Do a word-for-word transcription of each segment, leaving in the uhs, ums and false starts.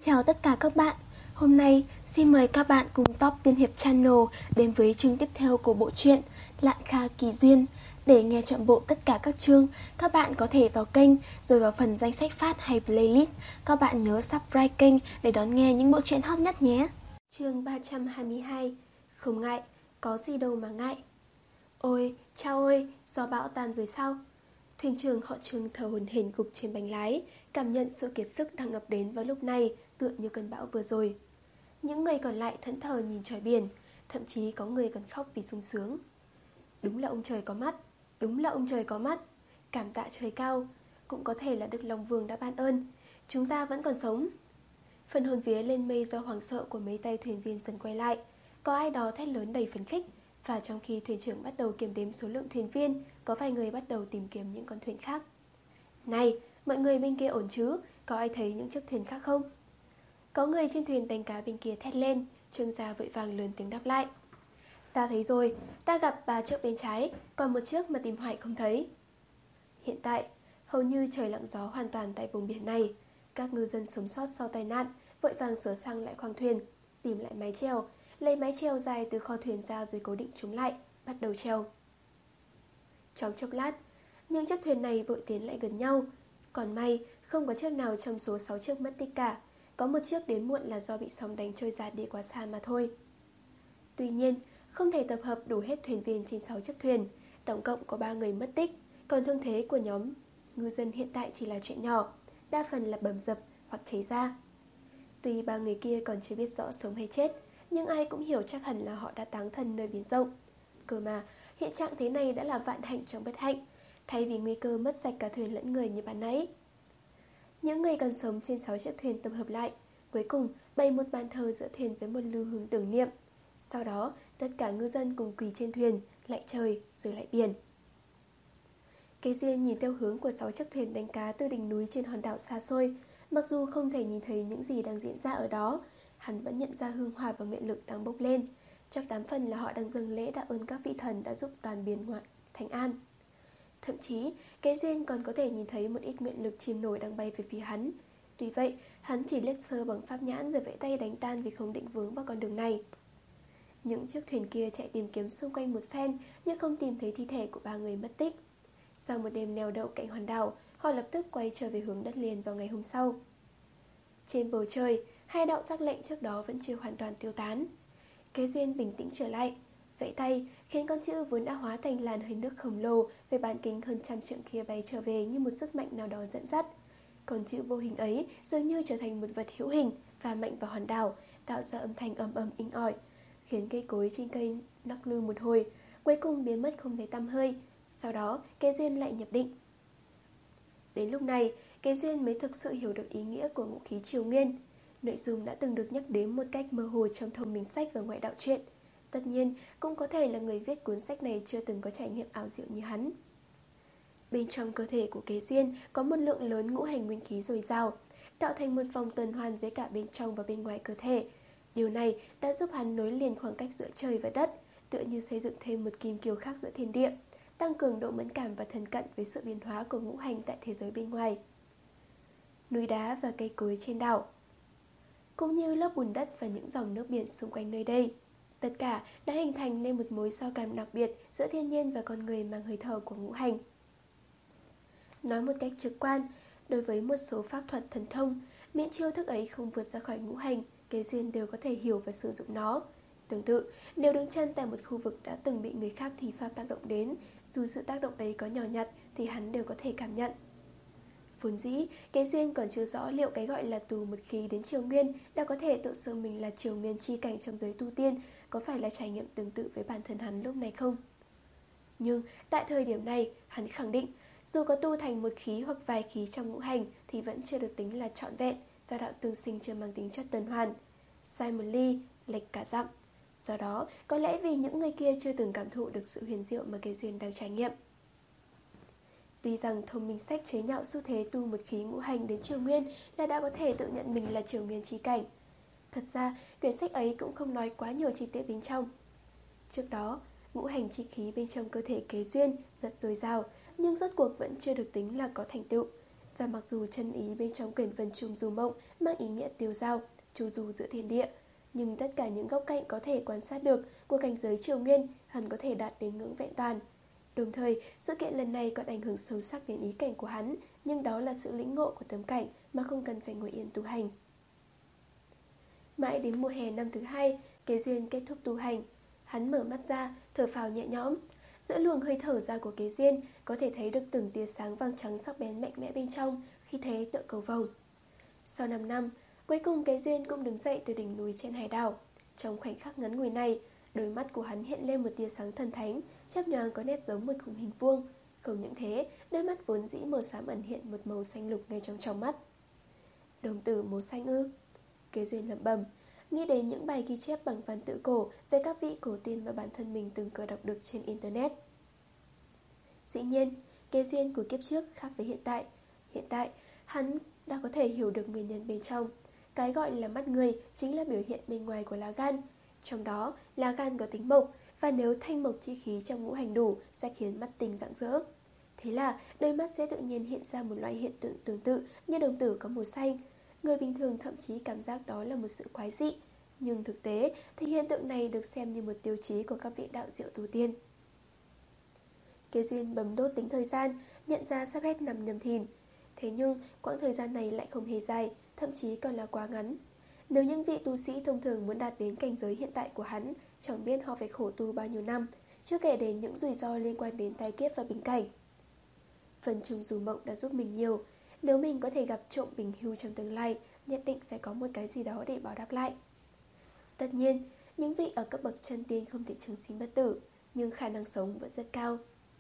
Chào tất cả các bạn. Hôm nay xin mời các bạn cùng Top Tiên Hiệp Channel đến với chương tiếp theo của bộ truyện Lạn Kha Kỳ Duyên. Để nghe trọn bộ tất cả các chương, các bạn có thể vào kênh rồi vào phần danh sách phát hay playlist. Các bạn nhớ subscribe kênh để đón nghe những bộ truyện hot nhất nhé. Chương ba trăm hai mươi hai. Không ngại, có gì đâu mà ngại. Ôi, cha ơi, gió bão tan rồi sao? Thuyền trưởng họ Trương thở hổn hển gục trên bánh lái, cảm nhận sự kiệt sức đang ập đến vào lúc này, tựa như cơn bão vừa rồi. Những người còn lại thẫn thờ nhìn trời biển, thậm chí có người còn khóc vì sung sướng. Đúng là ông trời có mắt, đúng là ông trời có mắt. Cảm tạ trời cao, cũng có thể là Đức Long Vương đã ban ơn. Chúng ta vẫn còn sống. Phần hồn vía lên mây do hoảng sợ của mấy tay thuyền viên dần quay lại. Có ai đó thét lớn đầy phấn khích. Và trong khi thuyền trưởng bắt đầu kiểm đếm số lượng thuyền viên, có vài người bắt đầu tìm kiếm những con thuyền khác. Này, mọi người bên kia ổn chứ? Có ai thấy những chiếc thuyền khác không? Có người trên thuyền đánh cá bên kia thét lên. Trương gia vội vàng lớn tiếng đáp lại. Ta thấy rồi, ta gặp ba chiếc bên trái, còn một chiếc mà tìm hoài không thấy. Hiện tại, hầu như trời lặng gió hoàn toàn tại vùng biển này. Các ngư dân sống sót sau tai nạn vội vàng sửa sang lại khoang thuyền, tìm lại mái chèo, lấy mái chèo dài từ kho thuyền ra rồi cố định chúng lại, bắt đầu chèo. Trong chốc lát, những chiếc thuyền này vội tiến lại gần nhau. Còn may, không có chiếc nào trong số sáu chiếc mất tích cả. Có một chiếc đến muộn là do bị sóng đánh trôi giạt đi quá xa mà thôi. Tuy nhiên, không thể tập hợp đủ hết thuyền viên trên sáu chiếc thuyền. Tổng cộng có ba người mất tích, còn thương thế của nhóm ngư dân hiện tại chỉ là chuyện nhỏ, đa phần là bầm dập hoặc cháy da. Tuy ba người kia còn chưa biết rõ sống hay chết, nhưng ai cũng hiểu chắc hẳn là họ đã táng thân nơi biển rộng. Cơ mà, hiện trạng thế này đã là vạn hạnh trong bất hạnh, thay vì nguy cơ mất sạch cả thuyền lẫn người như ban nãy. Những người còn sống trên sáu chiếc thuyền tập hợp lại, cuối cùng bày một bàn thờ giữa thuyền với một lưu hương tưởng niệm. Sau đó, tất cả ngư dân cùng quỳ trên thuyền, lạy trời rồi lại biển. Kế Duyên nhìn theo hướng của sáu chiếc thuyền đánh cá từ đỉnh núi trên hòn đảo xa xôi. Mặc dù không thể nhìn thấy những gì đang diễn ra ở đó, hắn vẫn nhận ra hương hỏa và nguyện lực đang bốc lên. Chắc tám phần là họ đang dâng lễ tạ ơn các vị thần đã giúp đoàn biển ngoại thành an. Thậm chí, Kế Duyên còn có thể nhìn thấy một ít nguyện lực chìm nổi đang bay về phía hắn. Tuy vậy, hắn chỉ liếc sơ bằng pháp nhãn rồi vẫy tay đánh tan vì không định vướng vào con đường này. Những chiếc thuyền kia chạy tìm kiếm xung quanh một phen nhưng không tìm thấy thi thể của ba người mất tích. Sau một đêm neo đậu cạnh hòn đảo, họ lập tức quay trở về hướng đất liền vào ngày hôm sau. Trên bầu trời, hai đạo sắc lệnh trước đó vẫn chưa hoàn toàn tiêu tán. Kế Duyên bình tĩnh trở lại, vẫy tay khiến con chữ vốn đã hóa thành làn hơi nước khổng lồ với bán kính hơn trăm trượng kia bay trở về như một sức mạnh nào đó dẫn dắt. Con chữ vô hình ấy dường như trở thành một vật hữu hình và mạnh vào hòn đảo, tạo ra âm thanh ầm ầm inh ỏi, khiến cây cối trên cây lắc lư một hồi, cuối cùng biến mất không thấy tăm hơi. Sau đó, Kế Duyên lại nhập định. Đến lúc này, Kế Duyên mới thực sự hiểu được ý nghĩa của ngũ khí triều nguyên. Nội dung đã từng được nhắc đến một cách mơ hồ trong thông minh sách và ngoại đạo truyện. Tất nhiên, cũng có thể là người viết cuốn sách này chưa từng có trải nghiệm ảo diệu như hắn. Bên trong cơ thể của Kế Duyên có một lượng lớn ngũ hành nguyên khí dồi dào, tạo thành một vòng tuần hoàn với cả bên trong và bên ngoài cơ thể. Điều này đã giúp hắn nối liền khoảng cách giữa trời và đất, tựa như xây dựng thêm một kim kiều khác giữa thiên địa, tăng cường độ mẫn cảm và thân cận với sự biến hóa của ngũ hành tại thế giới bên ngoài. Núi đá và cây cối trên đảo, cũng như lớp bùn đất và những dòng nước biển xung quanh nơi đây, tất cả đã hình thành nên một mối giao cảm đặc biệt giữa thiên nhiên và con người mang hơi thở của ngũ hành. Nói một cách trực quan, đối với một số pháp thuật thần thông, miễn chiêu thức ấy không vượt ra khỏi ngũ hành, Kế Duyên đều có thể hiểu và sử dụng nó. Tương tự, nếu đứng chân tại một khu vực đã từng bị người khác thi pháp tác động đến, dù sự tác động ấy có nhỏ nhặt thì hắn đều có thể cảm nhận. Vốn dĩ, Kế Duyên còn chưa rõ liệu cái gọi là tù một khí đến triều nguyên đã có thể tự xưng mình là triều nguyên chi cảnh trong giới tu tiên, có phải là trải nghiệm tương tự với bản thân hắn lúc này không? Nhưng tại thời điểm này, hắn khẳng định, dù có tu thành một khí hoặc vài khí trong ngũ hành thì vẫn chưa được tính là trọn vẹn, do đạo tương sinh chưa mang tính chất tuần hoàn. Sai một ly, lệch cả dặm. Do đó, có lẽ vì những người kia chưa từng cảm thụ được sự huyền diệu mà Kế Duyên đang trải nghiệm. Tuy rằng thông minh sách chế nhạo xu thế tu một khí ngũ hành đến triều nguyên là đã có thể tự nhận mình là triều nguyên chi cảnh. Thật ra, quyển sách ấy cũng không nói quá nhiều chi tiết bên trong. Trước đó, ngũ hành chi khí bên trong cơ thể Kế Duyên rất dồi dào, nhưng rốt cuộc vẫn chưa được tính là có thành tựu. Và mặc dù chân ý bên trong quyển Vân Trung Du Mộng mang ý nghĩa tiêu dao, chu du giữa thiên địa, nhưng tất cả những góc cạnh có thể quan sát được của cảnh giới triều nguyên hắn có thể đạt đến ngưỡng vẹn toàn. Đồng thời, sự kiện lần này còn ảnh hưởng sâu sắc đến ý cảnh của hắn, nhưng đó là sự lĩnh ngộ của tấm cảnh mà không cần phải ngồi yên tu hành. Mãi đến mùa hè năm thứ hai, Kế Duyên kết thúc tu hành. Hắn mở mắt ra, thở phào nhẹ nhõm. Giữa luồng hơi thở ra của Kế Duyên, có thể thấy được từng tia sáng vàng trắng sắc bén mạnh mẽ bên trong, khi thế tựa cầu vồng. Sau năm năm, cuối cùng Kế Duyên cũng đứng dậy từ đỉnh núi trên hải đảo. Trong khoảnh khắc ngắn ngủi này, đôi mắt của hắn hiện lên một tia sáng thần thánh, chớp nhoáng có nét giống một khung hình vuông. Không những thế, đôi mắt vốn dĩ màu xám ẩn hiện một màu xanh lục ngay trong tròng mắt. Đồng tử màu xanh ư? Kế Duyên lẩm bẩm, nghĩ đến những bài ghi chép bằng văn tự cổ về các vị cổ tiên mà bản thân mình từng có đọc được trên internet. Dĩ nhiên, Kế Duyên của kiếp trước khác với hiện tại. Hiện tại, hắn đã có thể hiểu được nguyên nhân bên trong. Cái gọi là mắt người chính là biểu hiện bên ngoài của lá gan. Trong đó, lá gan có tính mộc, và nếu thanh mộc chi khí trong ngũ hành đủ sẽ khiến mắt tình rạng rỡ. Thế là đôi mắt sẽ tự nhiên hiện ra một loại hiện tượng tương tự như đồng tử có màu xanh. Người bình thường thậm chí cảm giác đó là một sự quái dị, nhưng thực tế thì hiện tượng này được xem như một tiêu chí của các vị đạo diệu tu tiên. Kế Duyên bấm đốt tính thời gian, nhận ra sắp hết năm nhâm thìn. Thế nhưng quãng thời gian này lại không hề dài, thậm chí còn là quá ngắn. Nếu những vị tu sĩ thông thường muốn đạt đến cảnh giới hiện tại của hắn, chẳng biết họ phải khổ tu bao nhiêu năm, chưa kể đến những rủi ro liên quan đến tai kiếp và bình cảnh. Vân Trung Du Mộng đã giúp mình nhiều. Nếu mình có thể gặp trộm bình hưu trong tương lai, nhất định phải có một cái gì đó để báo đáp lại. Tất nhiên, những vị ở cấp bậc chân tiên không thể trường sinh bất tử, nhưng khả năng sống vẫn rất cao.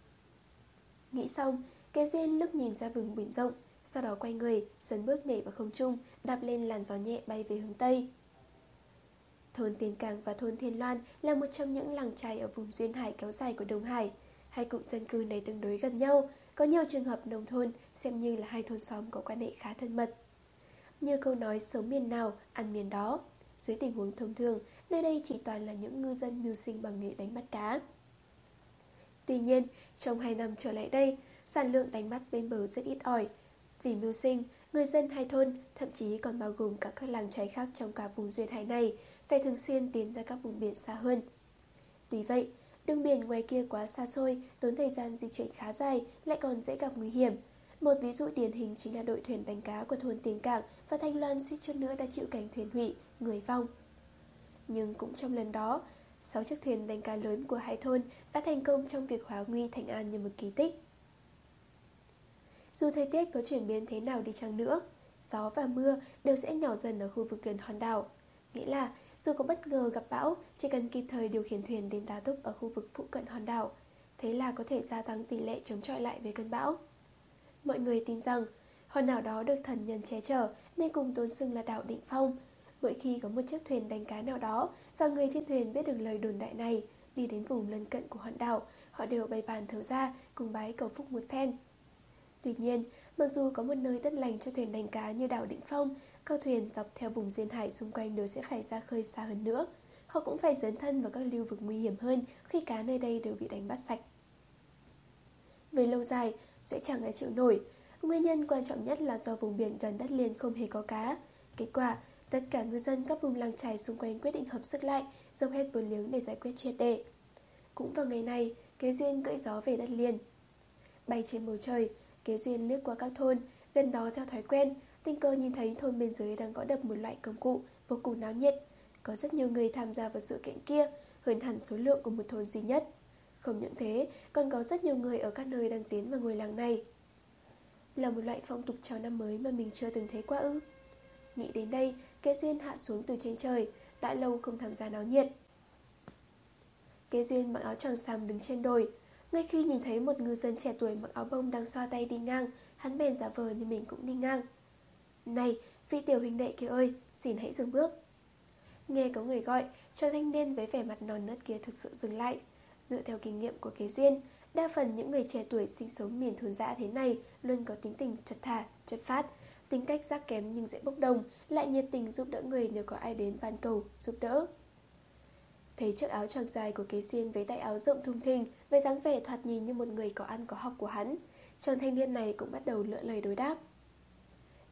Nghĩ xong, Kế Duyên lướt nhìn ra vùng biển rộng, sau đó quay người, dần bước nhảy vào không trung, đạp lên làn gió nhẹ bay về hướng Tây. Thôn Tiền Cảng và thôn Thiên Loan là một trong những làng chài ở vùng duyên hải kéo dài của Đông Hải. Hai cụm dân cư này tương đối gần nhau, có nhiều trường hợp nông thôn xem như là hai thôn xóm có quan hệ khá thân mật. Như câu nói sống miền nào, ăn miền đó. Dưới tình huống thông thường, nơi đây chỉ toàn là những ngư dân mưu sinh bằng nghề đánh bắt cá. Tuy nhiên, trong hai năm trở lại đây, sản lượng đánh bắt bên bờ rất ít ỏi. Vì mưu sinh, người dân hai thôn, thậm chí còn bao gồm cả các làng chài khác trong cả vùng duyên hải này, phải thường xuyên tiến ra các vùng biển xa hơn. Tuy vậy, đường biển ngoài kia quá xa xôi, tốn thời gian di chuyển khá dài, lại còn dễ gặp nguy hiểm. Một ví dụ điển hình chính là đội thuyền đánh cá của thôn Tiền Cảng và Thanh Loan suýt chút nữa đã chịu cảnh thuyền hủy, người vong. Nhưng cũng trong lần đó, sáu chiếc thuyền đánh cá lớn của hai thôn đã thành công trong việc hóa nguy thành an như một kỳ tích. Dù thời tiết có chuyển biến thế nào đi chăng nữa, gió và mưa đều sẽ nhỏ dần ở khu vực gần hòn đảo. Nghĩa là dù có bất ngờ gặp bão, chỉ cần kịp thời điều khiển thuyền đến tá túc ở khu vực phụ cận hòn đảo, thế là có thể gia tăng tỷ lệ chống chọi lại với cơn bão. Mọi người tin rằng hòn đảo đó được thần nhân che chở nên cùng tôn xưng là đảo Định Phong. Mỗi khi có một chiếc thuyền đánh cá nào đó và người trên thuyền biết được lời đồn đại này, đi đến vùng lân cận của hòn đảo, họ đều bày bàn thờ ra cùng bái cầu phúc một phen. Tuy nhiên, mặc dù có một nơi đất lành cho thuyền đánh cá như đảo Định Phong, các thuyền dọc theo vùng duyên hải xung quanh đều sẽ phải ra khơi xa hơn nữa. Họ cũng phải dấn thân vào các lưu vực nguy hiểm hơn khi cá nơi đây đều bị đánh bắt sạch. Về lâu dài, sẽ chẳng ai chịu nổi. Nguyên nhân quan trọng nhất là do vùng biển gần đất liền không hề có cá. Kết quả, tất cả ngư dân các vùng làng chài xung quanh quyết định hợp sức lại, dốc hết vốn liếng để giải quyết triệt để. Cũng vào ngày này, Kế Duyên cưỡi gió về đất liền. Bay trên bầu trời, Kế Duyên lướt qua các thôn, gần đó theo thói quen, tình cờ nhìn thấy thôn bên dưới đang gõ đập một loại công cụ vô cùng náo nhiệt. Có rất nhiều người tham gia vào sự kiện kia, hơn hẳn số lượng của một thôn duy nhất. Không những thế, còn có rất nhiều người ở các nơi đang tiến vào ngôi làng này. Là một loại phong tục chào năm mới mà mình chưa từng thấy qua ư. Nghĩ đến đây, Kế Duyên hạ xuống từ trên trời, đã lâu không tham gia náo nhiệt. Kế Duyên mặc áo choàng xám đứng trên đồi. Ngay khi nhìn thấy một ngư dân trẻ tuổi mặc áo bông đang xoa tay đi ngang, hắn bèn giả vờ như mình cũng đi ngang. Này, vị tiểu huynh đệ kia ơi, xin hãy dừng bước. Nghe có người gọi, chàng thanh niên với vẻ mặt non nớt kia thực sự dừng lại. Dựa theo kinh nghiệm của Kế Duyên, đa phần những người trẻ tuổi sinh sống miền thôn dã thế này luôn có tính tình chật thà, chất phát, tính cách giác kém nhưng dễ bốc đồng, lại nhiệt tình giúp đỡ người nếu có ai đến van cầu, giúp đỡ. Thấy chiếc áo choàng dài của Kế Duyên với tay áo rộng thùng thình, với dáng vẻ thoạt nhìn như một người có ăn có học của hắn, chàng thanh niên này cũng bắt đầu lựa lời đối đáp.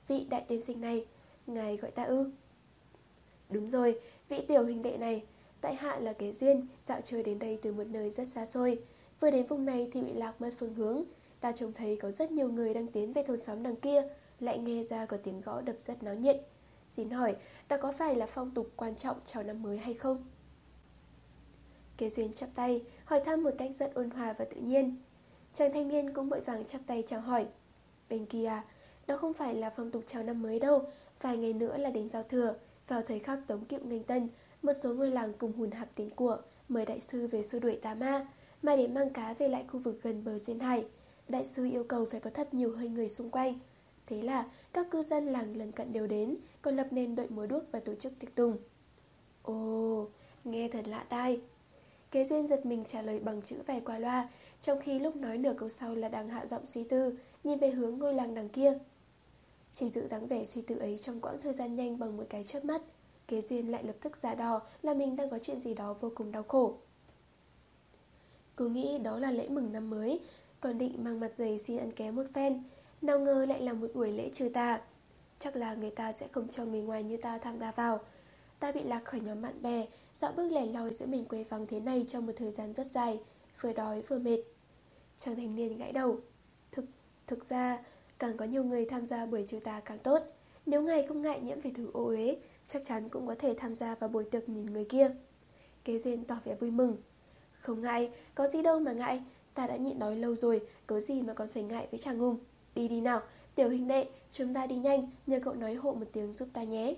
Vị đại tiên sinh này, ngài gọi ta ư? Đúng rồi, vị tiểu huynh đệ này, tại hạ là Kế Duyên, dạo chơi đến đây từ một nơi rất xa xôi. Vừa đến vùng này thì bị lạc mất phương hướng. Ta trông thấy có rất nhiều người đang tiến về thôn xóm đằng kia, lại nghe ra có tiếng gõ đập rất náo nhiệt. Xin hỏi, đó có phải là phong tục quan trọng chào năm mới hay không? Kế Duyên chắp tay, hỏi thăm một cách rất ôn hòa và tự nhiên. Chàng thanh niên cũng vội vàng chắp tay chào hỏi. Bên kia, đó không phải là phong tục chào năm mới đâu, vài ngày nữa là đến giao thừa. Vào thời khắc Tống Kiệu nghênh tân, một số ngôi làng cùng hùn hạp tiền của mời đại sư về xua đuổi tà ma, mà để mang cá về lại khu vực gần bờ duyên hải. Đại sư yêu cầu phải có thật nhiều hơi người xung quanh. Thế là các cư dân làng lân cận đều đến, còn lập nên đội múa đuốc và tổ chức tiệc tùng. Ồ, nghe thật lạ tai. Kế Duyên giật mình trả lời bằng chữ vẻ qua loa, trong khi lúc nói nửa câu sau là đang hạ giọng suy tư, nhìn về hướng ngôi làng đằng kia. Chỉ giữ dáng vẻ suy tư ấy trong quãng thời gian nhanh bằng một cái chớp mắt, Kế Duyên lại lập tức giả đò là mình đang có chuyện gì đó vô cùng đau khổ. Cứ nghĩ đó là lễ mừng năm mới, còn định mang mặt dày xin ăn ké một phen, nào ngờ lại là một buổi lễ trừ tà. Chắc là người ta sẽ không cho người ngoài như ta tham gia vào. Ta bị lạc khỏi nhóm bạn bè, dạo bước lẻ loi giữa miền quê vắng thế này trong một thời gian rất dài, vừa đói vừa mệt. Chàng thanh niên gãi đầu. Thực, thực ra, càng có nhiều người tham gia buổi trừ tà càng tốt. Nếu ngài không ngại nhiễm về thứ ô uế, chắc chắn cũng có thể tham gia vào buổi tiệc nhìn người kia. Kế Duyên tỏ vẻ vui mừng. Không ngại, có gì đâu mà ngại, ta đã nhịn đói lâu rồi, có gì mà còn phải ngại với chàng Hùng. Đi đi nào, tiểu huynh đệ, chúng ta đi nhanh, nhờ cậu nói hộ một tiếng giúp ta nhé.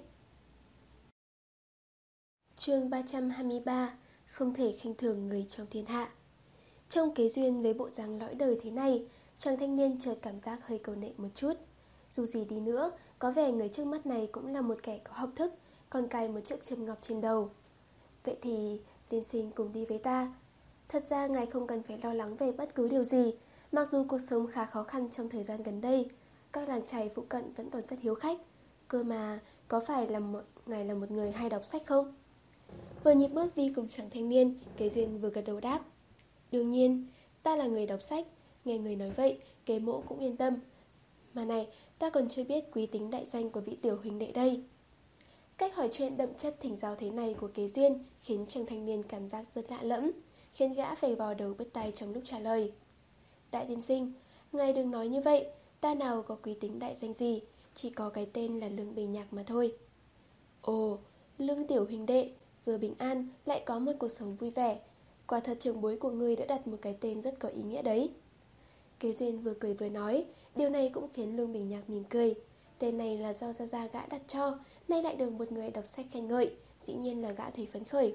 Chương ba trăm hai mươi ba. Không thể khinh thường người trong thiên hạ. Trong Kế Duyên với bộ dáng lõi đời thế này, chàng thanh niên chợt cảm giác hơi cầu nệ một chút. Dù gì đi nữa, có vẻ người trước mắt này cũng là một kẻ có học thức, còn cài một chiếc châm ngọc trên đầu. Vậy thì, tiên sinh cùng đi với ta. Thật ra ngài không cần phải lo lắng về bất cứ điều gì. Mặc dù cuộc sống khá khó khăn trong thời gian gần đây, các làng chài phụ cận vẫn còn rất hiếu khách. Cơ mà, có phải là một, ngài là một người hay đọc sách không? Vừa nhịp bước đi cùng chàng thanh niên, Kế Duyên vừa gật đầu đáp. Đương nhiên, ta là người đọc sách. Nghe người nói vậy, Kế Mỗ cũng yên tâm. Mà này, ta còn chưa biết quý tính đại danh của vị tiểu huynh đệ đây. Cách hỏi chuyện đậm chất thỉnh giáo thế này của Kế Duyên khiến chàng thanh niên cảm giác rất lạ lẫm, khiến gã phải vò đầu bứt tai trong lúc trả lời. Đại tiên sinh, ngài đừng nói như vậy, ta nào có quý tính đại danh gì, chỉ có cái tên là Lương Bình Nhạc mà thôi. Ồ, Lương tiểu huynh đệ, vừa bình an lại có một cuộc sống vui vẻ. Quả thật trưởng bối của ngươi đã đặt một cái tên rất có ý nghĩa đấy. Kế Duyên vừa cười vừa nói, điều này cũng khiến Lương Bình Nhạc mỉm cười. Tên này là do gia gia gã đặt cho, nay lại được một người đọc sách khen ngợi, dĩ nhiên là gã thấy phấn khởi.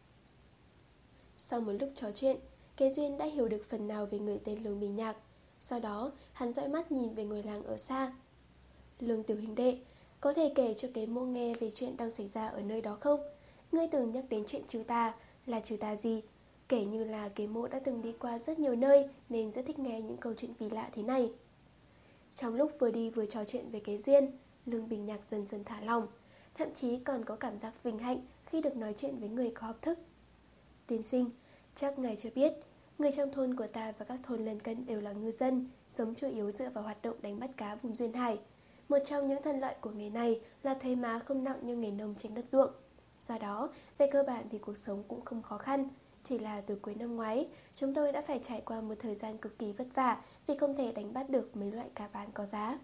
Sau một lúc trò chuyện, Kế Duyên đã hiểu được phần nào về người tên Lương Bình Nhạc. Sau đó, hắn dõi mắt nhìn về ngôi làng ở xa. Lương tiểu huynh đệ, có thể kể cho Kế Mô nghe về chuyện đang xảy ra ở nơi đó không? Ngươi từng nhắc đến chuyện trừ tà, là trừ tà gì? Kể như là Kế Mô đã từng đi qua rất nhiều nơi nên rất thích nghe những câu chuyện kỳ lạ thế này. Trong lúc vừa đi vừa trò chuyện về Kế Duyên, Lương Bình Nhạc dần dần thả lòng, thậm chí còn có cảm giác vinh hạnh khi được nói chuyện với người có học thức. Tiên sinh, chắc ngài chưa biết, người trong thôn của ta và các thôn lân cận đều là ngư dân, sống chủ yếu dựa vào hoạt động đánh bắt cá vùng duyên hải. Một trong những thuận lợi của nghề này là thuế má không nặng như nghề nông trên đất ruộng. Do đó, về cơ bản thì cuộc sống cũng không khó khăn. Chỉ là từ cuối năm ngoái, chúng tôi đã phải trải qua một thời gian cực kỳ vất vả vì không thể đánh bắt được mấy loại cá bán có giá.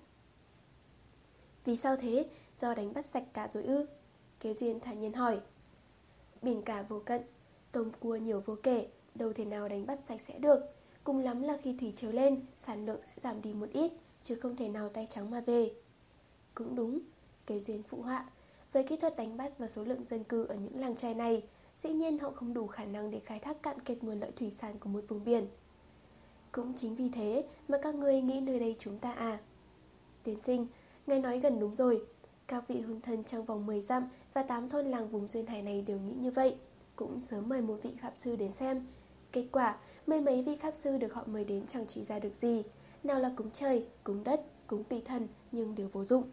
Vì sao thế? Do đánh bắt sạch cá rồi ư? Kế Duyên thản nhiên hỏi. Biển cả vô cận, tôm cua nhiều vô kể, đâu thể nào đánh bắt sạch sẽ được. Cùng lắm là khi thủy triều lên, sản lượng sẽ giảm đi một ít, chứ không thể nào tay trắng mà về. Cũng đúng, Kế Duyên phụ họa. Với kỹ thuật đánh bắt và số lượng dân cư ở những làng chài này, dĩ nhiên họ không đủ khả năng để khai thác cạn kiệt nguồn lợi thủy sản của một vùng biển. Cũng chính vì thế mà các ngươi nghĩ nơi đây chúng ta à? Tiến sinh, ngài nói gần đúng rồi. Các vị hương thân trong vòng mười dặm và tám thôn làng vùng duyên hải này đều nghĩ như vậy. Cũng sớm mời một vị pháp sư đến xem. Kết quả, mấy mấy vị pháp sư được họ mời đến chẳng chỉ ra được gì. Nào là cúng trời, cúng đất, cúng vị thần, nhưng đều vô dụng.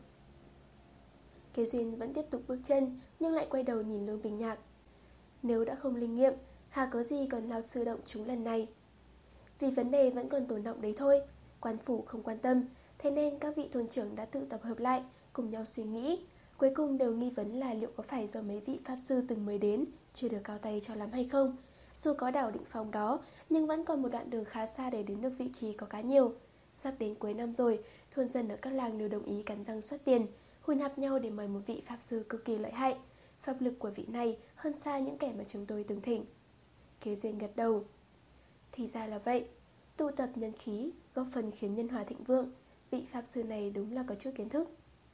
Kế Duyên vẫn tiếp tục bước chân, nhưng lại quay đầu nhìn Lương Bình Nhạc. Nếu đã không linh nghiệm, hà có gì còn lao sư động chúng lần này? Vì vấn đề vẫn còn tồn động đấy thôi. Quan phủ không quan tâm, thế nên các vị thôn trưởng đã tự tập hợp lại, cùng nhau suy nghĩ. Cuối cùng đều nghi vấn là liệu có phải do mấy vị pháp sư từng mới đến chưa được cao tay cho lắm hay không. Dù có đảo Định Phong đó, nhưng vẫn còn một đoạn đường khá xa để đến được vị trí có cá nhiều. Sắp đến cuối năm rồi, thôn dân ở các làng đều đồng ý cắn răng xuất tiền, hùn hạp nhau để mời một vị pháp sư cực kỳ lợi hại. Pháp lực của vị này hơn xa những kẻ mà chúng tôi từng thỉnh. Kế Duyên gật đầu. Thì ra là vậy, tụ tập nhân khí, góp phần khiến nhân hòa thịnh vượng. Vị pháp sư này đúng là có chút kiến thức.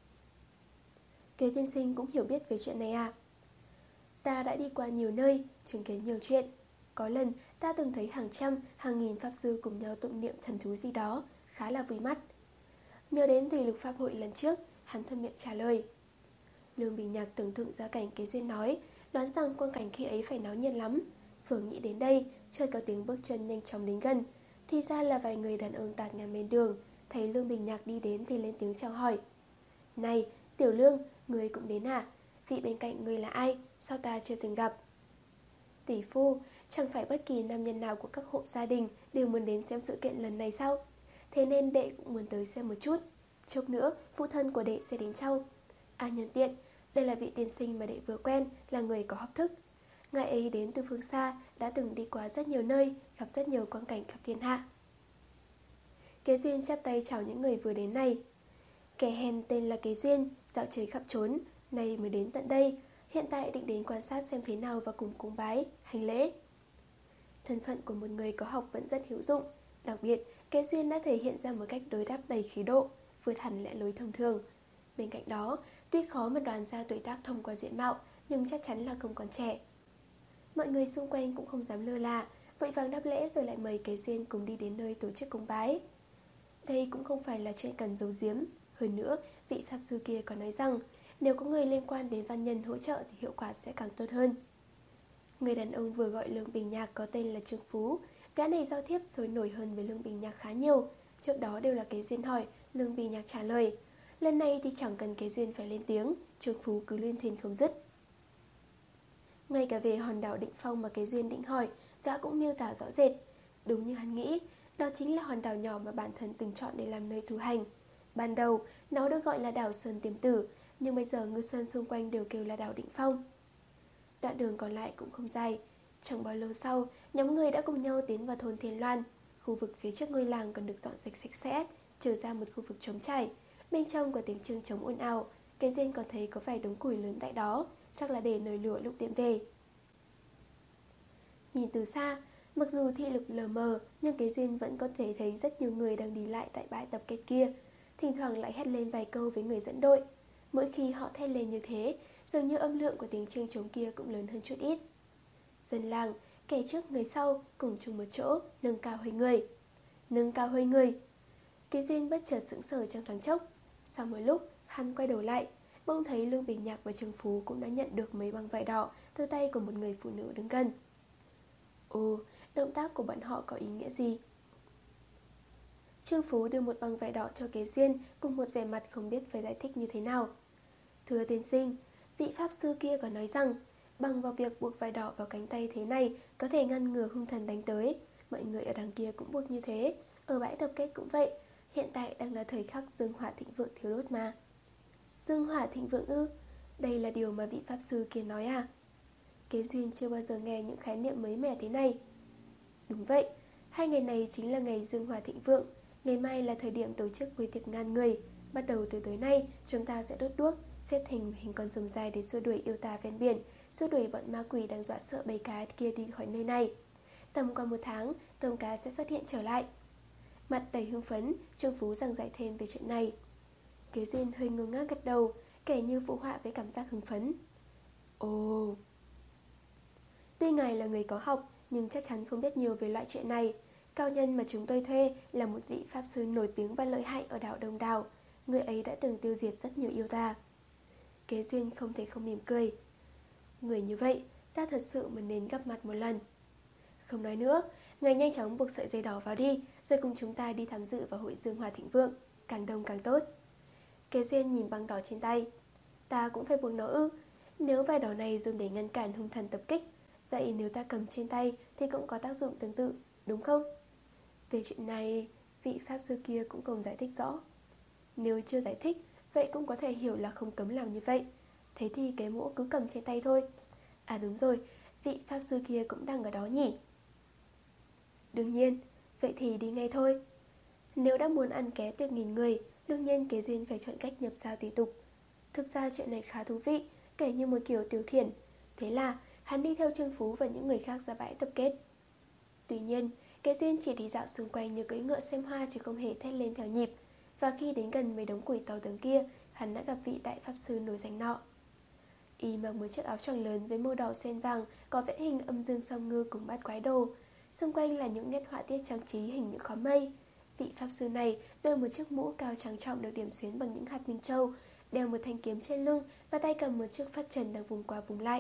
Kế tiên sinh cũng hiểu biết về chuyện này à? Ta đã đi qua nhiều nơi, chứng kiến nhiều chuyện. Có lần ta từng thấy hàng trăm, hàng nghìn pháp sư cùng nhau tụng niệm thần thú gì đó, khá là vui mắt. Nhớ đến tùy lực pháp hội lần trước, hắn thuận miệng trả lời. Lương Bình Nhạc tưởng tượng ra cảnh Kế Duyên nói, đoán rằng quang cảnh khi ấy phải náo nhiệt lắm. Vừa nghĩ đến đây, chợt có tiếng bước chân nhanh chóng đến gần. Thì ra là vài người đàn ông tạt ngang bên đường. Thấy Lương Bình Nhạc đi đến thì lên tiếng chào hỏi. Này, Tiểu Lương, người cũng đến à? Vị bên cạnh người là ai? Sao ta chưa từng gặp? Tỷ phu, chẳng phải bất kỳ nam nhân nào của các hộ gia đình đều muốn đến xem sự kiện lần này sao? Thế nên đệ cũng muốn tới xem một chút. Chốc nữa, phụ thân của đệ sẽ đến châu. À nhân tiện, đây là vị tiên sinh mà đệ vừa quen, là người có học thức. Ngài ấy đến từ phương xa, đã từng đi qua rất nhiều nơi, gặp rất nhiều quang cảnh khắp thiên hạ. Kế Duyên chắp tay chào những người vừa đến này. Kẻ hèn tên là Kế Duyên, dạo chơi khắp trốn, nay mới đến tận đây. Hiện tại định đến quan sát xem thế nào và cùng cúng bái, hành lễ. Thân phận của một người có học vẫn rất hữu dụng. Đặc biệt, Kế Duyên đã thể hiện ra một cách đối đáp đầy khí độ, vượt hẳn lẽ lối thông thường. Bên cạnh đó, tuy khó mà đoán ra tuổi tác thông qua diện mạo, nhưng chắc chắn là không còn trẻ. Mọi người xung quanh cũng không dám lơ là, vội vàng đáp lễ rồi lại mời Kế Duyên cùng đi đến nơi tổ chức cúng bái. Đây cũng không phải là chuyện cần giấu giếm. Hơn nữa, vị pháp sư kia có nói rằng nếu có người liên quan đến văn nhân hỗ trợ thì hiệu quả sẽ càng tốt hơn. Người đàn ông vừa gọi Lương Bình Nhạc có tên là Trương Phú. Gã này giao thiếp sôi nổi hơn với Lương Bình Nhạc khá nhiều. Trước đó đều là Kế Duyên hỏi, Lương Bình Nhạc trả lời. Lần này thì chẳng cần Kế Duyên phải lên tiếng, Trương Phú cứ liên thuyền không dứt. Ngay cả về hòn đảo Định Phong mà Kế Duyên định hỏi, gã cũng miêu tả rõ rệt. Đúng như hắn nghĩ, đó chính là hòn đảo nhỏ mà bản thân từng chọn để làm nơi tu hành. Ban đầu, nó được gọi là đảo Sơn Tiềm Tử, nhưng bây giờ ngư sơn xung quanh đều kêu là đảo Định Phong. Đoạn đường còn lại cũng không dài. Chẳng bao lâu sau, nhóm người đã cùng nhau tiến vào thôn Thiên Loan. Khu vực phía trước ngôi làng còn được dọn sạch sạch sẽ, trở ra một khu vực trống trải. Bên trong có tiếng chương trống ồn ào. Kế Duyên còn thấy có vài đống củi lớn tại đó, chắc là để nồi lửa lúc điện về. Nhìn từ xa, mặc dù thị lực lờ mờ, nhưng Kế Duyên vẫn có thể thấy rất nhiều người đang đi lại tại bãi tập kết kia. Thỉnh thoảng lại hét lên vài câu với người dẫn đội. Mỗi khi họ thét lên như thế, dường như âm lượng của tiếng chương trống kia cũng lớn hơn chút ít. Dân làng, kẻ trước người sau, cùng chung một chỗ, nâng cao hơi người. Nâng cao hơi người. Kế Duyên bất chợt sững sờ trong thoáng chốc. Sau một lúc, hắn quay đầu lại, bỗng thấy Lương Bình Nhạc và Trương Phú cũng đã nhận được mấy băng vải đỏ từ tay của một người phụ nữ đứng gần. Ồ, động tác của bọn họ có ý nghĩa gì? Trương Phú đưa một băng vải đỏ cho Kế Duyên, cùng một vẻ mặt không biết phải giải thích như thế nào. Thưa tiên sinh, vị pháp sư kia có nói rằng bằng vào việc buộc vải đỏ vào cánh tay thế này có thể ngăn ngừa hung thần đánh tới. Mọi người ở đằng kia cũng buộc như thế, ở bãi tập kết cũng vậy. Hiện tại đang là thời khắc dương hỏa thịnh vượng thiếu đốt mà. Dương hỏa thịnh vượng ư? Đây là điều mà vị pháp sư kia nói à? Kế Duyên chưa bao giờ nghe những khái niệm mới mẻ thế này. Đúng vậy, hai ngày này chính là ngày dương hỏa thịnh vượng. Ngày mai là thời điểm tổ chức buổi tiệc ngàn người. Bắt đầu từ tối nay, chúng ta sẽ đốt đuốc, xếp thành hình con rồng dài để xua đuổi yêu tà ven biển, xua đuổi bọn ma quỷ đang dọa sợ bầy cá kia đi khỏi nơi này. Tầm qua một tháng, tôm cá sẽ xuất hiện trở lại. Mặt đầy hưng phấn, Trương Phú giảng giải thêm về chuyện này. Kế Duyên hơi ngơ ngác gật đầu, kể như phụ họa với cảm giác hưng phấn. Ồ! Tuy ngài là người có học, nhưng chắc chắn không biết nhiều về loại chuyện này. Cao nhân mà chúng tôi thuê là một vị pháp sư nổi tiếng và lợi hại ở đảo Đông Đảo. Người ấy đã từng tiêu diệt rất nhiều yêu tà. Kế Duyên không thể không mỉm cười. Người như vậy, ta thật sự mà nên gặp mặt một lần. Không nói nữa, ngài nhanh chóng buộc sợi dây đỏ vào đi, rồi cùng chúng ta đi tham dự vào hội dương hòa thịnh vượng. Càng đông càng tốt. Kế Duyên nhìn băng đỏ trên tay. Ta cũng phải buộc nó ư? Nếu vải đỏ này dùng để ngăn cản hung thần tập kích, vậy nếu ta cầm trên tay thì cũng có tác dụng tương tự, đúng không? Về chuyện này, vị pháp sư kia cũng cùng giải thích rõ. Nếu chưa giải thích, vậy cũng có thể hiểu là không cấm làm như vậy. Thế thì cái mũ cứ cầm trên tay thôi. À đúng rồi, vị pháp sư kia cũng đang ở đó nhỉ? Đương nhiên, vậy thì đi ngay thôi. Nếu đã muốn ăn ké tiệc nghìn người, đương nhiên Kế Duyên phải chọn cách nhập sao tùy tục. Thực ra chuyện này khá thú vị, kể như một kiểu tiêu khiển. Thế là hắn đi theo Trương Phú và những người khác ra bãi tập kết. Tuy nhiên, Kế Duyên chỉ đi dạo xung quanh như cưỡi ngựa xem hoa chứ không hề thét lên theo nhịp. Và khi đến gần mấy đống củi to tướng kia, hắn đã gặp vị đại pháp sư nổi danh nọ. Y mặc một chiếc áo choàng lớn với màu đỏ sen vàng, có vẽ hình âm dương song ngư cùng bát quái đồ. Xung quanh là những nét họa tiết trang trí hình những khóm mây. Vị pháp sư này đội một chiếc mũ cao trắng trọng được điểm xuyến bằng những hạt minh châu, đeo một thanh kiếm trên lưng và tay cầm một chiếc phất trần đang vùng qua vùng lại.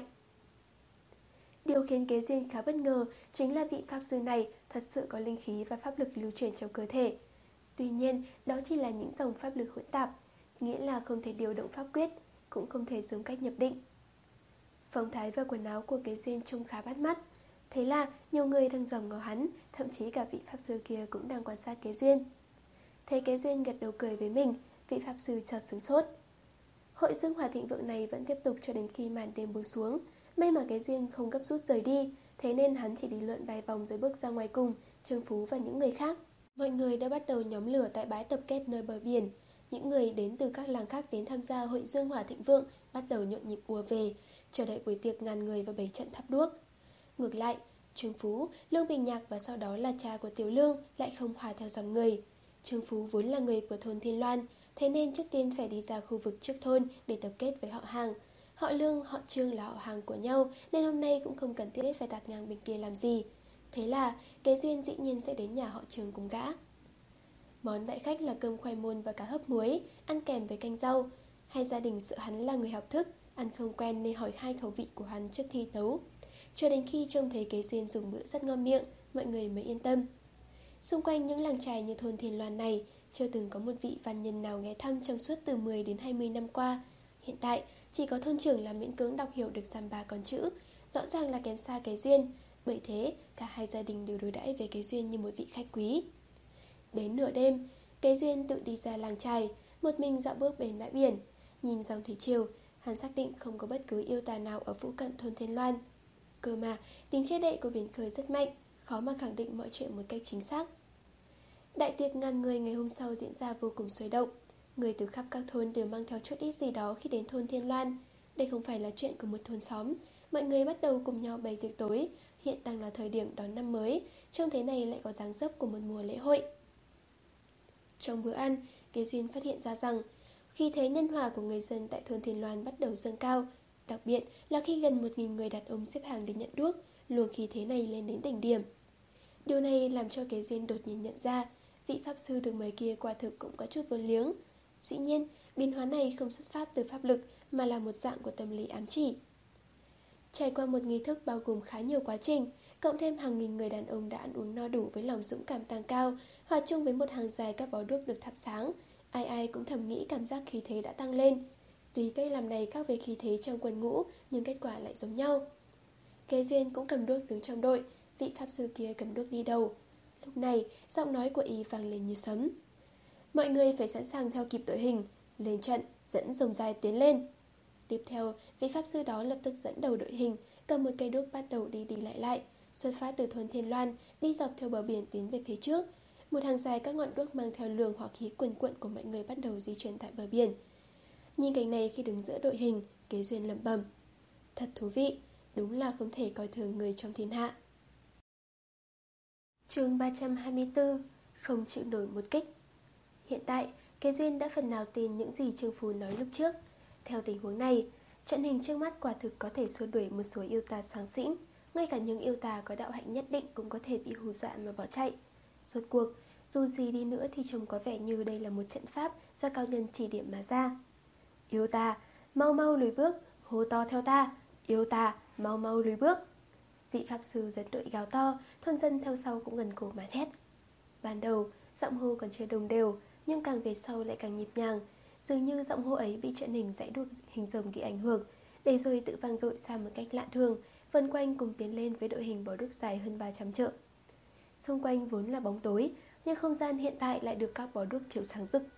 Điều khiến Kế Duyên khá bất ngờ chính là vị pháp sư này thật sự có linh khí và pháp lực lưu chuyển trong cơ thể. Tuy nhiên, đó chỉ là những dòng pháp lực hỗn tạp, nghĩa là không thể điều động pháp quyết, cũng không thể dùng cách nhập định. Phong thái và quần áo của Kế Duyên trông khá bắt mắt. Thế là nhiều người đang dòm ngó hắn, thậm chí cả vị pháp sư kia cũng đang quan sát Kế Duyên. Thấy Kế Duyên gật đầu cười với mình, vị pháp sư chợt sửng sốt. Hội dương hỏa thịnh vượng này vẫn tiếp tục cho đến khi màn đêm buông xuống. May mà Kế Duyên không gấp rút rời đi, thế nên hắn chỉ đi lượn vài vòng rồi bước ra ngoài cùng Trương Phú và những người khác. Mọi người đã bắt đầu nhóm lửa tại bãi tập kết nơi bờ biển. Những người đến từ các làng khác đến tham gia hội dương hỏa thịnh vượng bắt đầu nhộn nhịp ùa về, chờ đợi buổi tiệc ngàn người và bảy trận thắp đuốc. Ngược lại, Trương Phú, Lương Bình Nhạc và sau đó là cha của Tiểu Lương lại không hòa theo dòng người. Trương Phú vốn là người của thôn Thiên Loan, thế nên trước tiên phải đi ra khu vực trước thôn để tập kết với họ hàng. Họ Lương, họ Trương là họ hàng của nhau nên hôm nay cũng không cần thiết phải đặt ngang bên kia làm gì. Thế là Kế Duyên dĩ nhiên sẽ đến nhà họ Trương cùng gã. Món đại khách là cơm khoai môn và cá hấp muối, ăn kèm với canh rau. Hai gia đình sợ hắn là người học thức, ăn không quen nên hỏi hai khẩu vị của hắn trước khi nấu. Cho đến khi trông thấy Kế Duyên dùng bữa rất ngon miệng, mọi người mới yên tâm. Xung quanh những làng chài như thôn Thiên Loan này, chưa từng có một vị văn nhân nào ghé thăm trong suốt từ mười đến hai mươi năm qua. Hiện tại, chỉ có thôn trưởng là miễn cưỡng đọc hiểu được dăm ba con chữ, rõ ràng là kém xa Kế Duyên. Bởi thế, cả hai gia đình đều đối đãi với Kế Duyên như một vị khách quý. Đến nửa đêm, Kế Duyên tự đi ra làng chài, một mình dạo bước bên bãi biển. Nhìn dòng thủy triều, hắn xác định không có bất cứ yêu tà nào ở phụ cận thôn Thiên Loan. Cơ mà, tính che đậy của biển khơi rất mạnh, khó mà khẳng định mọi chuyện một cách chính xác. Đại tiệc ngàn người ngày hôm sau diễn ra vô cùng sôi động. Người từ khắp các thôn đều mang theo chút ít gì đó khi đến thôn Thiên Loan. Đây không phải là chuyện của một thôn xóm. Mọi người bắt đầu cùng nhau bày tiệc tối. Hiện đang là thời điểm đón năm mới, trông thế này lại có dáng dấp của một mùa lễ hội. Trong bữa ăn, Kế Duyên phát hiện ra rằng khí thế nhân hòa của người dân tại thôn Thiên Loan bắt đầu dâng cao. Đặc biệt là khi gần một nghìn người đàn ông xếp hàng để nhận đuốc, luồng khí thế này lên đến đỉnh điểm. Điều này làm cho Kế Duyên đột nhiên nhận ra vị pháp sư được mời kia quả thực cũng có chút vốn liếng. Dĩ nhiên, biến hóa này không xuất phát từ pháp lực mà là một dạng của tâm lý ám chỉ. Trải qua một nghi thức bao gồm khá nhiều quá trình, cộng thêm hàng nghìn người đàn ông đã ăn uống no đủ với lòng dũng cảm tăng cao, hòa chung với một hàng dài các bó đuốc được thắp sáng, ai ai cũng thầm nghĩ cảm giác khí thế đã tăng lên. Tuy cách làm này khác với khí thế trong quân ngũ, nhưng kết quả lại giống nhau. Kế Duyên cũng cầm đuốc đứng trong đội, vị pháp sư kia cầm đuốc đi đầu. Lúc này, giọng nói của y vang lên như sấm. Mọi người phải sẵn sàng theo kịp đội hình, lên trận, dẫn dòng dài tiến lên. Tiếp theo, vị pháp sư đó lập tức dẫn đầu đội hình, cầm một cây đuốc bắt đầu đi đi lại lại, xuất phát từ thôn Thiên Loan, đi dọc theo bờ biển tiến về phía trước. Một hàng dài các ngọn đuốc mang theo luồng hỏa khí cuồn cuộn của mọi người bắt đầu di chuyển tại bờ biển. Nhìn cảnh này khi đứng giữa đội hình, Kế Duyên lẩm bẩm: thật thú vị, đúng là không thể coi thường người trong thiên hạ. Chương ba trăm hai mươi tư. Không chịu nổi một kích. Hiện tại, Kế Duyên đã phần nào tin những gì Trương Phú nói lúc trước. Theo tình huống này, trận hình trước mắt quả thực có thể xua đuổi một số yêu tà soáng xĩnh. Ngay cả những yêu tà có đạo hạnh nhất định cũng có thể bị hù dọa mà bỏ chạy. Rốt cuộc, dù gì đi nữa thì trông có vẻ như đây là một trận pháp do cao nhân chỉ điểm mà ra. Yêu tà, mau mau lùi bước, hô to theo ta. Yêu tà, mau mau lùi bước. Vị pháp sư dẫn đội gào to, thôn dân theo sau cũng gần cổ mà thét. Ban đầu, giọng hô còn chưa đồng đều, nhưng càng về sau lại càng nhịp nhàng. Dường như giọng hô ấy bị trận hình dãy đuốc hình rồng bị ảnh hưởng, để rồi tự vang dội ra một cách lạ thường, vần quanh cùng tiến lên với đội hình bó đuốc dài hơn ba trăm trượng. Xung quanh vốn là bóng tối, nhưng không gian hiện tại lại được các bó đuốc chiếu sáng rực.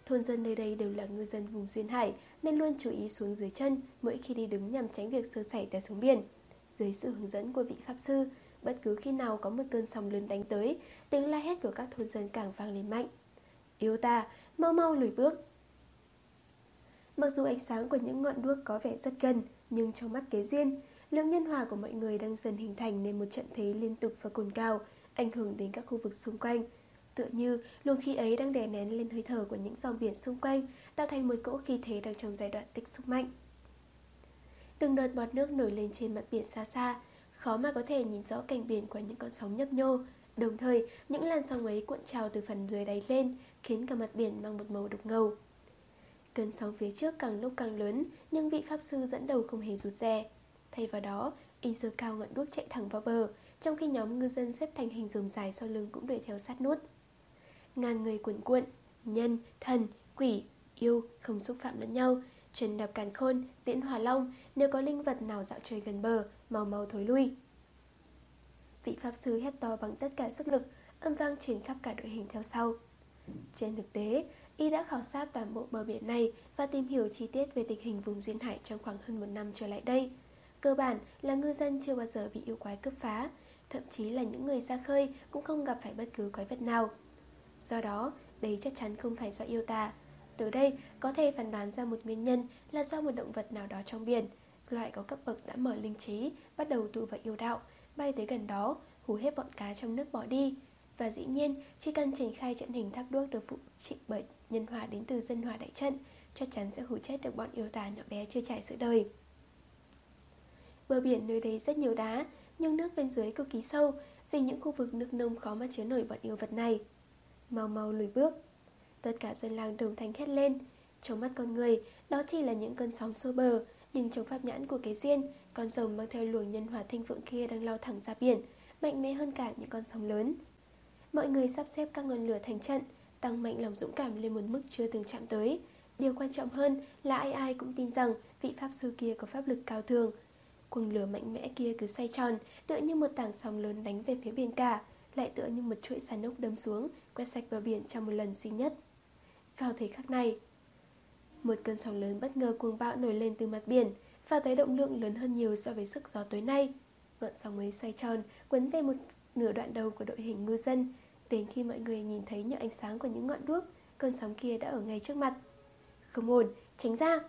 Thôn dân nơi đây đều là ngư dân vùng duyên hải nên luôn chú ý xuống dưới chân mỗi khi đi đứng nhằm tránh việc sơ sẩy té xuống biển. Dưới sự hướng dẫn của vị pháp sư, bất cứ khi nào có một cơn sóng lớn đánh tới, tiếng la hét của các thôn dân càng vang lên mạnh. Yêu ta, mau mau lùi bước. Mặc dù ánh sáng của những ngọn đuốc có vẻ rất gần, nhưng trong mắt Kế Duyên, lượng nhân hòa của mọi người đang dần hình thành nên một trận thế liên tục và cồn cào, ảnh hưởng đến các khu vực xung quanh. Tựa như luồng khí ấy đang đè nén lên hơi thở của những dòng biển xung quanh, tạo thành một cỗ khí thế đang trong giai đoạn tích xúc mạnh. Từng đợt bọt nước nổi lên trên mặt biển xa xa, khó mà có thể nhìn rõ cảnh biển qua những con sóng nhấp nhô. Đồng thời, những làn sóng ấy cuộn trào từ phần dưới đáy lên, khiến cả mặt biển mang một màu đục ngầu. Cơn sóng phía trước càng lúc càng lớn, nhưng vị pháp sư dẫn đầu không hề rụt rè. Thay vào đó, y giơ cao ngọn đuốc chạy thẳng vào bờ, trong khi nhóm ngư dân xếp thành hình rồng dài sau lưng cũng đuổi theo sát nút. Ngàn người cuộn cuộn, nhân, thần, quỷ, yêu không xúc phạm lẫn nhau, trần đạp càn khôn, tiễn hỏa long, nếu có linh vật nào dạo chơi gần bờ, mau mau thối lui. Vị pháp sư hét to bằng tất cả sức lực, âm vang truyền khắp cả đội hình theo sau. Trên thực tế, y đã khảo sát toàn bộ bờ biển này và tìm hiểu chi tiết về tình hình vùng duyên hải trong khoảng hơn một năm trở lại đây. Cơ bản là ngư dân chưa bao giờ bị yêu quái cướp phá, thậm chí là những người ra khơi cũng không gặp phải bất cứ quái vật nào. Do đó, đây chắc chắn không phải do yêu tà. Từ đây, có thể phán đoán ra một nguyên nhân là do một động vật nào đó trong biển, loại có cấp bậc đã mở linh trí, bắt đầu tu vào yêu đạo, bay tới gần đó, hú hết bọn cá trong nước bỏ đi. Và dĩ nhiên, chỉ cần triển khai trận hình tháp đuốc được phụ trị bởi nhân hỏa đến từ dân hỏa đại trận, chắc chắn sẽ hủ chết được bọn yêu tà nhỏ bé chưa trải sự đời. Bờ biển nơi đây rất nhiều đá, nhưng nước bên dưới cực kỳ sâu, vì những khu vực nước nông khó mà chứa nổi bọn yêu vật này. Mau mau lùi bước. Tất cả dân làng đồng thanh hét lên. Trong mắt con người, đó chỉ là những cơn sóng xô bờ, nhưng trong pháp nhãn của Kế Duyên, con rồng mang theo luồng nhân hỏa thịnh vượng kia đang lao thẳng ra biển, mạnh mẽ hơn cả những con sóng lớn. Mọi người sắp xếp các ngọn lửa thành trận, tăng mạnh lòng dũng cảm lên một mức chưa từng chạm tới. Điều quan trọng hơn là ai ai cũng tin rằng vị pháp sư kia có pháp lực cao thường. Quầng lửa mạnh mẽ kia cứ xoay tròn, tựa như một tảng sóng lớn đánh về phía biển cả, lại tựa như một chuỗi sàn ốc đâm xuống, quét sạch bờ biển trong một lần duy nhất. Vào thời khắc này, một cơn sóng lớn bất ngờ cuồng bạo nổi lên từ mặt biển, và tới động lượng lớn hơn nhiều so với sức gió tối nay. Ngọn sóng ấy xoay tròn, quấn về một nửa đoạn đầu của đội hình ngư dân. Đến khi mọi người nhìn thấy nhờ ánh sáng của những ngọn đuốc, cơn sóng kia đã ở ngay trước mặt. Không ổn, tránh ra!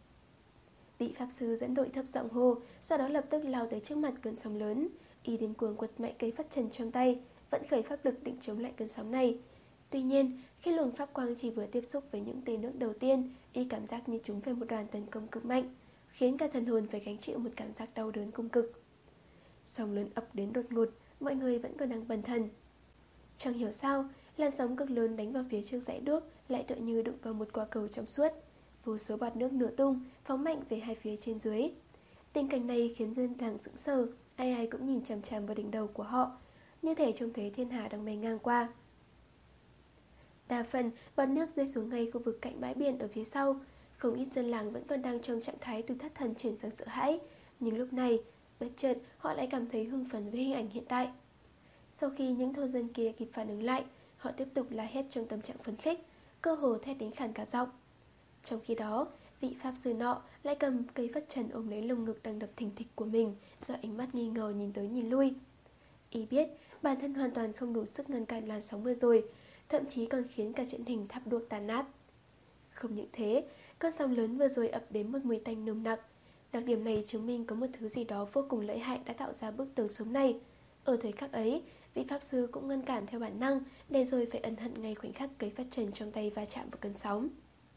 Vị pháp sư dẫn đội thấp giọng hô, sau đó lập tức lao tới trước mặt cơn sóng lớn. Y đến cuồng quật mạnh cây phất trần trong tay, vẫn khởi pháp lực định chống lại cơn sóng này. Tuy nhiên, khi luồng pháp quang chỉ vừa tiếp xúc với những tia nước đầu tiên, y cảm giác như chúng phải một đoàn tấn công cực mạnh, khiến cả thần hồn phải gánh chịu một cảm giác đau đớn cung cực. Sóng lớn ập đến đột ngột, mọi người vẫn còn đang bần thần. Chẳng hiểu sao, làn sóng cực lớn đánh vào phía trước dãy đuốc lại tựa như đụng vào một quả cầu trong suốt. Vô số bọt nước nổ tung, phóng mạnh về hai phía trên dưới. Tình cảnh này khiến dân làng sững sờ, ai ai cũng nhìn chằm chằm vào đỉnh đầu của họ, như thể trông thấy thiên hà đang bay ngang qua. Đa phần, bọt nước rơi xuống ngay khu vực cạnh bãi biển ở phía sau. Không ít dân làng vẫn còn đang trong trạng thái từ thất thần chuyển sang sợ hãi, nhưng lúc này, bất chợt họ lại cảm thấy hưng phấn với hình ảnh hiện tại. Sau khi những thôn dân kia kịp phản ứng lại, họ tiếp tục la hét trong tâm trạng phấn khích, cơ hồ thét đến khàn cả giọng. Trong khi đó, vị pháp sư nọ lại cầm cây phất trần ôm lấy lồng ngực đang đập thình thịch của mình, do ánh mắt nghi ngờ nhìn tới nhìn lui. Y biết bản thân hoàn toàn không đủ sức ngăn cản làn sóng vừa rồi, thậm chí còn khiến cả trận hình tháp đuốc tàn nát. Không những thế, cơn sóng lớn vừa rồi ập đến một mùi tanh nồng nặc. Đặc điểm này chứng minh có một thứ gì đó vô cùng lợi hại đã tạo ra bức tường sống này. Ở thời khắc ấy, vị pháp sư cũng ngăn cản theo bản năng, để rồi phải ân hận ngay khoảnh khắc cây phất trần trong tay va chạm vào cơn sóng.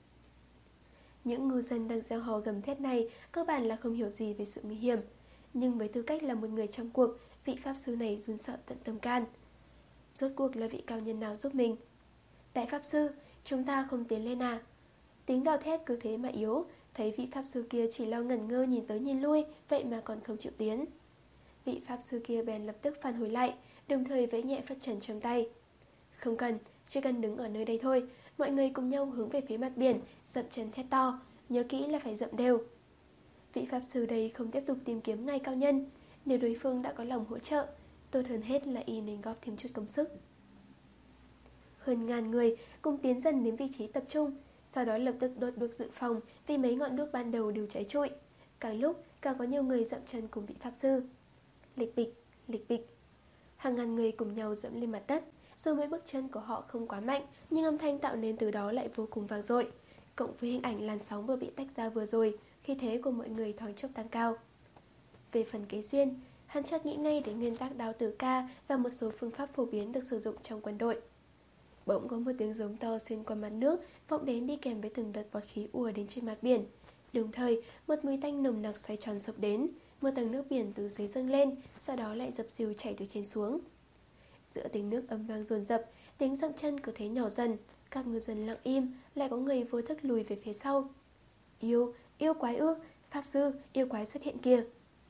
Những ngư dân đang gieo hò gầm thét này cơ bản là không hiểu gì về sự nguy hiểm, nhưng với tư cách là một người trong cuộc, vị pháp sư này run sợ tận tâm can. Rốt cuộc là vị cao nhân nào giúp mình? Đại pháp sư, chúng ta không tiến lên à? Tiếng gào thét cứ thế mà yếu, thấy vị pháp sư kia chỉ lo ngẩn ngơ nhìn tới nhìn lui, vậy mà còn không chịu tiến. Vị pháp sư kia bèn lập tức phản hồi lại, đồng thời vẫy nhẹ phất trần trong tay. Không cần, chỉ cần đứng ở nơi đây thôi. Mọi người cùng nhau hướng về phía mặt biển, dậm chân thét to, nhớ kỹ là phải dậm đều. Vị pháp sư đây không tiếp tục tìm kiếm ngay cao nhân. Nếu đối phương đã có lòng hỗ trợ, tốt hơn hết là y nên góp thêm chút công sức. Hơn ngàn người cùng tiến dần đến vị trí tập trung. sau đó lập tức đốt đuốc dự phòng vì mấy ngọn đuốc ban đầu đều cháy trụi. Càng lúc càng có nhiều người dậm chân cùng vị pháp sư. Lịch bịch, lịch bịch. Hàng ngàn người cùng nhau dẫm lên mặt đất. Dù mấy bước chân của họ không quá mạnh, nhưng âm thanh tạo nên từ đó lại vô cùng vang dội. Cộng với hình ảnh làn sóng vừa bị tách ra vừa rồi, khí thế của mọi người thoáng chốc tăng cao. Về phần Kế Duyên, hắn chợt nghĩ ngay đến nguyên tắc đao tử ca và một số phương pháp phổ biến được sử dụng trong quân đội. Bỗng có một tiếng giống to xuyên qua mặt nước vọng đến đi kèm với từng đợt bọt khí ùa đến trên mặt biển. Đồng thời, một mùi tanh nồng nặc xoay tròn sộc đến, một tầng nước biển từ dưới dâng lên, sau đó lại dập dìu chảy từ trên xuống. Giữa tiếng nước âm vang dồn dập, tiếng dậm chân cứ thế nhỏ dần, các ngư dân lặng im, lại có người vô thức lùi về phía sau. Yêu, yêu quái ư, pháp sư, yêu quái xuất hiện kìa.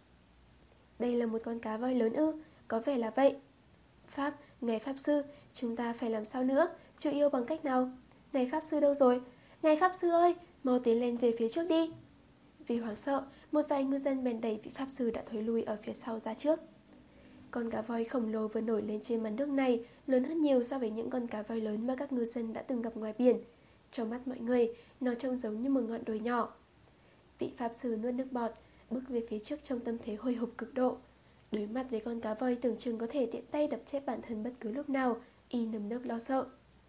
Đây là một con cá voi lớn ư, có vẻ là vậy. Pháp, ngài pháp sư, chúng ta phải làm sao nữa, chưa yêu bằng cách nào? Ngài pháp sư đâu rồi? Ngài pháp sư ơi, mau tiến lên về phía trước đi. Vì hoảng sợ, một vài ngư dân bèn đẩy vị pháp sư đã thối lui ở phía sau ra trước. Con cá voi khổng lồ vừa nổi lên trên mặt nước này lớn hơn nhiều so với những con cá voi lớn mà các ngư dân đã từng gặp ngoài biển. Trong mắt mọi người, nó trông giống như một ngọn đồi nhỏ. Vị pháp sư nuốt nước bọt, bước về phía trước trong tâm thế hồi hộp cực độ. Đối mặt với con cá voi tưởng chừng có thể tiện tay đập chết bản thân bất cứ lúc nào, y nơm nớp lo sợ.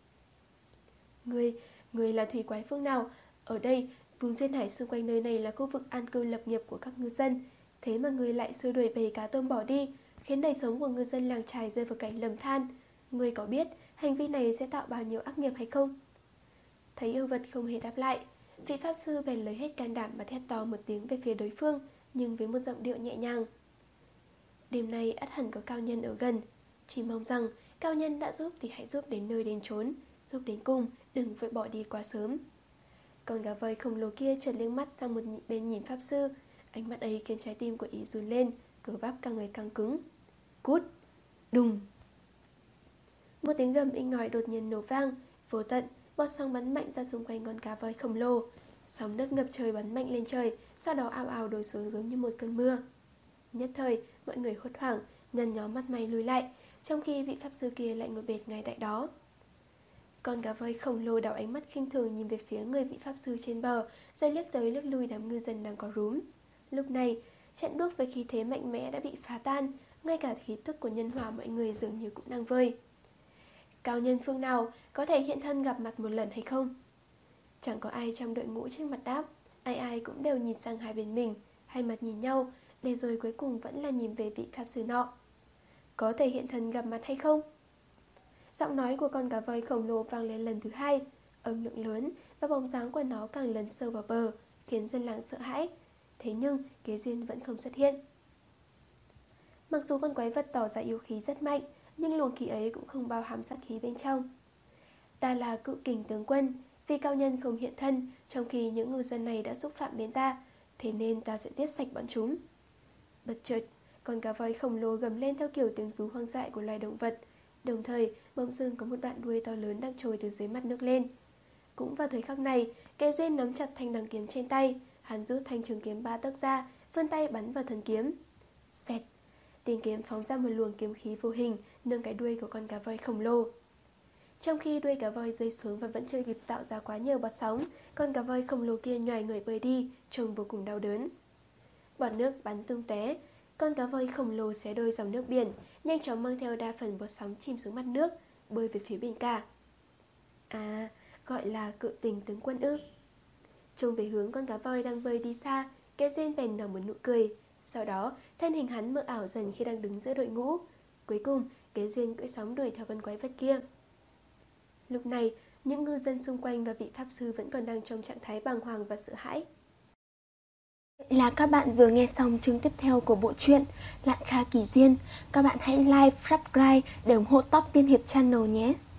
Người, người là thủy quái phương nào? Ở đây, vùng duyên hải xung quanh nơi này là khu vực an cư lập nghiệp của các ngư dân. Thế mà người lại xua đuổi bầy cá tôm bỏ đi, khiến đời sống của ngư dân làng chài rơi vào cảnh lầm than. Người có biết hành vi này sẽ tạo bao nhiêu ác nghiệp hay không? Thấy yêu vật không hề đáp lại, vị pháp sư bèn lấy hết can đảm mà thét to một tiếng về phía đối phương, nhưng với một giọng điệu nhẹ nhàng. Đêm nay ắt hẳn có cao nhân ở gần, chỉ mong rằng cao nhân đã giúp thì hãy giúp đến nơi đến chốn, giúp đến cùng, đừng vội bỏ đi quá sớm. Con gà voi khổng lồ kia chợt liếc mắt sang một bên nhìn pháp sư, ánh mắt ấy khiến trái tim của ý run lên, cơ bắp càng ngày càng cứng. Cút! Đùng! Một tiếng gầm inh ỏi đột nhiên nổ vang, vô tận, bọt sóng bắn mạnh ra xung quanh con cá voi khổng lồ. Sóng nước ngập trời bắn mạnh lên trời, sau đó ào ào đổ xuống giống như một cơn mưa. Nhất thời, mọi người hốt hoảng, nhăn nhó mắt mày lùi lại, trong khi vị pháp sư kia lại ngồi bệt ngay tại đó. Con cá voi khổng lồ đảo ánh mắt khinh thường nhìn về phía người vị pháp sư trên bờ, rồi liếc tới liếc lui đám ngư dân đang có rúm. Lúc này, trận đuốc với khí thế mạnh mẽ đã bị phá tan, ngay cả khí tức của nhân hỏa mọi người dường như cũng đang vơi. Cao nhân phương nào có thể hiện thân gặp mặt một lần hay không? Chẳng có ai trong đội ngũ trước mặt đáp, ai ai cũng đều nhìn sang hai bên mình, hai mặt nhìn nhau, để rồi cuối cùng vẫn là nhìn về vị pháp sư nọ. Có thể hiện thân gặp mặt hay không? Giọng nói của con cá voi khổng lồ vang lên lần thứ hai, âm lượng lớn và bóng dáng của nó càng lấn sâu vào bờ, khiến dân làng sợ hãi. Thế nhưng Kế Duyên vẫn không xuất hiện. Mặc dù con quái vật tỏ ra yêu khí rất mạnh, nhưng luồng khí ấy cũng không bao hàm sát khí bên trong. Ta là cự kình tướng quân, vì cao nhân không hiện thân, trong khi những ngư dân này đã xúc phạm đến ta, thế nên ta sẽ giết sạch bọn chúng. Bất chợt, con cá voi khổng lồ gầm lên theo kiểu tiếng rú hoang dại của loài động vật. Đồng thời, bỗng dưng có một đoạn đuôi to lớn đang trồi từ dưới mặt nước lên. Cũng vào thời khắc này, Kế Duyên nắm chặt thanh đằng kiếm trên tay, hắn rút thanh trường kiếm ba tấc ra, vươn tay bắn vào thân kiếm. Xoẹt! Tiếng kiếm phóng ra một luồng kiếm khí vô hình, nâng cái đuôi của con cá voi khổng lồ. Trong khi đuôi cá voi rơi xuống và vẫn chưa kịp tạo ra quá nhiều bọt sóng, con cá voi khổng lồ kia nhoài người bơi đi, trông vô cùng đau đớn. Bọt nước bắn tung tóe, con cá voi khổng lồ xé đôi dòng nước biển, nhanh chóng mang theo đa phần bọt sóng chìm xuống mặt nước, bơi về phía biển cả. À, gọi là cự tình tướng quân ư? Trông về hướng con cá voi đang bơi đi xa, Kế Duyên bèn nở một nụ cười. Sau đó, thân hình hắn mờ ảo dần khi đang đứng giữa đội ngũ. Cuối cùng, Kế Duyên cưỡi sóng đuổi theo con quái vật kia. Lúc này, những ngư dân xung quanh và vị pháp sư vẫn còn đang trong trạng thái bàng hoàng và sợ hãi. Vậy là các bạn vừa nghe xong chương tiếp theo của bộ truyện Lạn Kha Kỳ Duyên. Các bạn hãy like, subscribe để ủng hộ Top Tiên Hiệp Channel nhé.